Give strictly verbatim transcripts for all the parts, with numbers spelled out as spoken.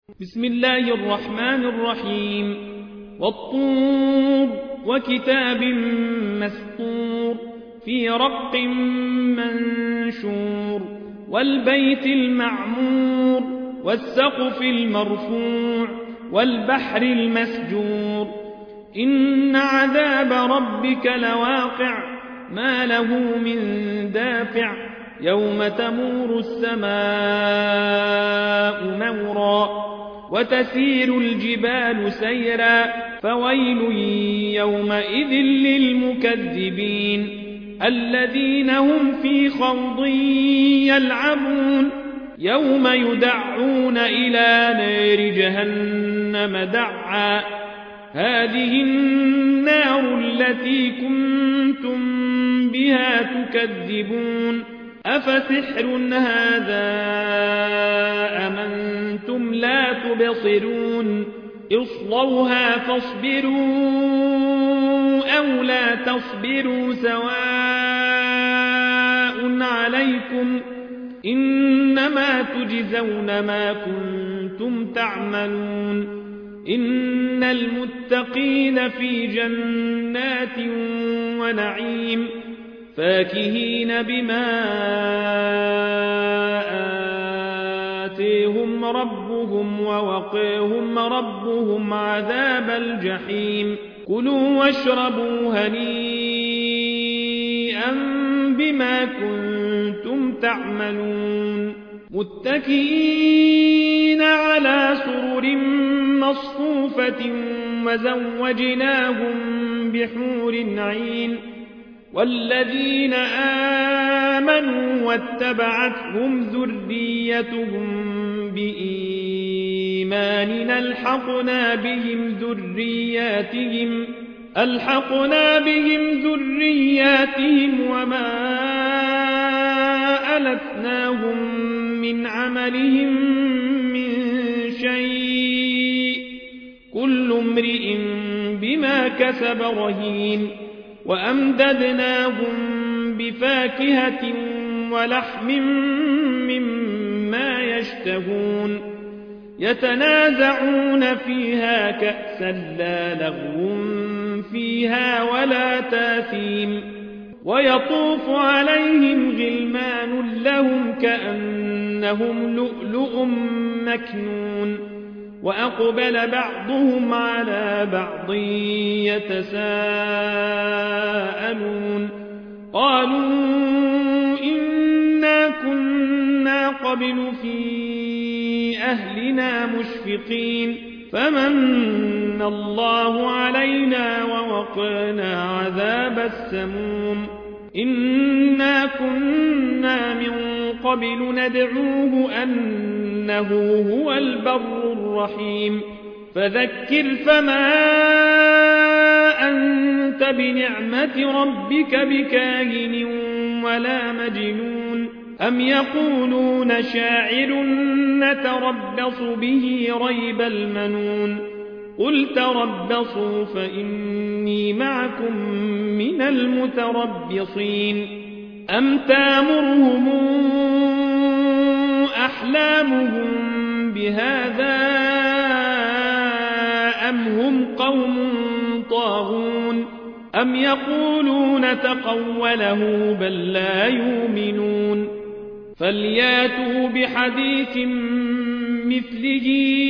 بسم الله الرحمن الرحيم والطور وكتاب مسطور في رق منشور والبيت المعمور والسقف المرفوع والبحر المسجور إن عذاب ربك لواقع ما له من دافع يوم تمور السماء مورا وتسير الجبال سيرا فويل يومئذ للمكذبين الذين هم في خوض يلعبون يوم يدعون إلى نار جهنم دعا هذه النار التي كنتم بها تكذبون أفسحر هذا أم أنتم لا تبصرون اصلوها فاصبروا أو لا تصبروا سواء عليكم إنما تجزون ما كنتم تعملون إن المتقين في جنات ونعيم فاكهين بما آتيهم ربهم ووقيهم ربهم عذاب الجحيم كلوا واشربوا هنيئا بما كنتم تعملون متكئين على سرر مصفوفة وزوجناهم بحور عين والذين آمنوا واتبعتهم ذريتهم بإيمان ألحقنا بهم ذرياتهم ألحقنا بهم ذرياتهم وما ألتناهم من عملهم من شيء كل امرئ بما كسب رهين وأمددناهم بفاكهة ولحم مما يشتهون يتنازعون فيها كأسا لا لغو فيها ولا تاثيم ويطوف عليهم غلمان لهم كأنهم لؤلؤ مكنون وأقبل بعضهم على بعض يتساءلون قالوا إنا كنا قبل في أهلنا مشفقين فمن الله علينا ووقانا عذاب السموم إنا كنا من قبل ندعوه أنه هو البر الرحيم فذكر فما أنت بنعمة ربك بكاهن ولا مجنون أم يقولون شاعر نتربص به ريب المنون قل تربصوا فإني معكم من المتربصين أم تامرهم أحلامهم بهذا أم هم قوم طاغون أم يقولون تقوله بل لا يؤمنون فلياتوا بحديث مثله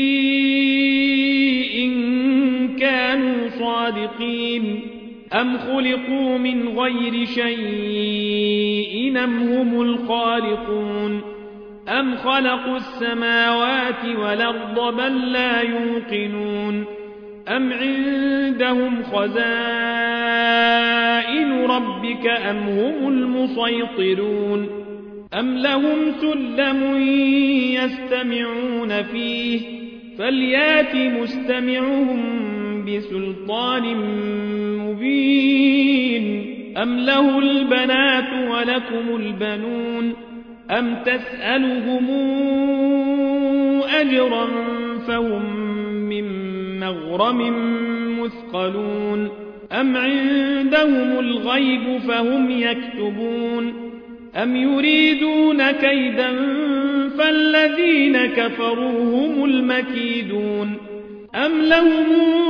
إن كانوا صادقين أم خلقوا من غير شيء أم هم الخالقون أم خلقوا السماوات والأرض بل لا يوقنون أم عندهم خزائن ربك أم هم المسيطرون أم لهم سلم يستمعون فيه فليات مستمعهم بسلطان مبين أم له البنات ولكم البنون أم تسألهم أجرا فهم من مغرم مثقلون أم عندهم الغيب فهم يكتبون أم يريدون كيدا فالذين كفروا هم المكيدون أم لهم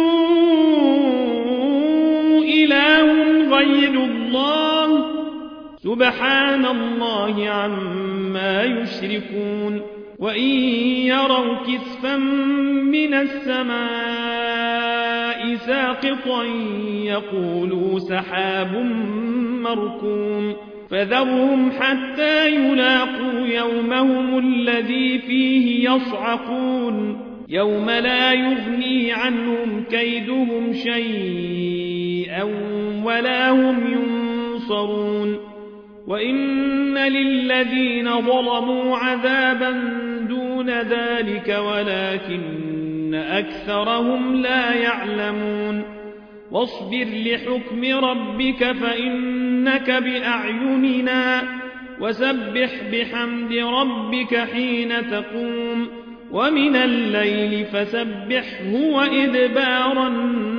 إله غير الله سبحان الله عما يشركون وإن يروا كسفا من السماء ساقطا يقولوا سحاب مركوم فذرهم حتى يلاقوا يومهم الذي فيه يصعقون يوم لا يغني عنهم كيدهم شيئا ولا هم ينصرون وإن للذين ظلموا عذابا دون ذلك ولكن أكثرهم لا يعلمون واصبر لحكم ربك فإنك بأعيننا وسبح بحمد ربك حين تقوم ومن الليل فسبحه وإدبار النجوم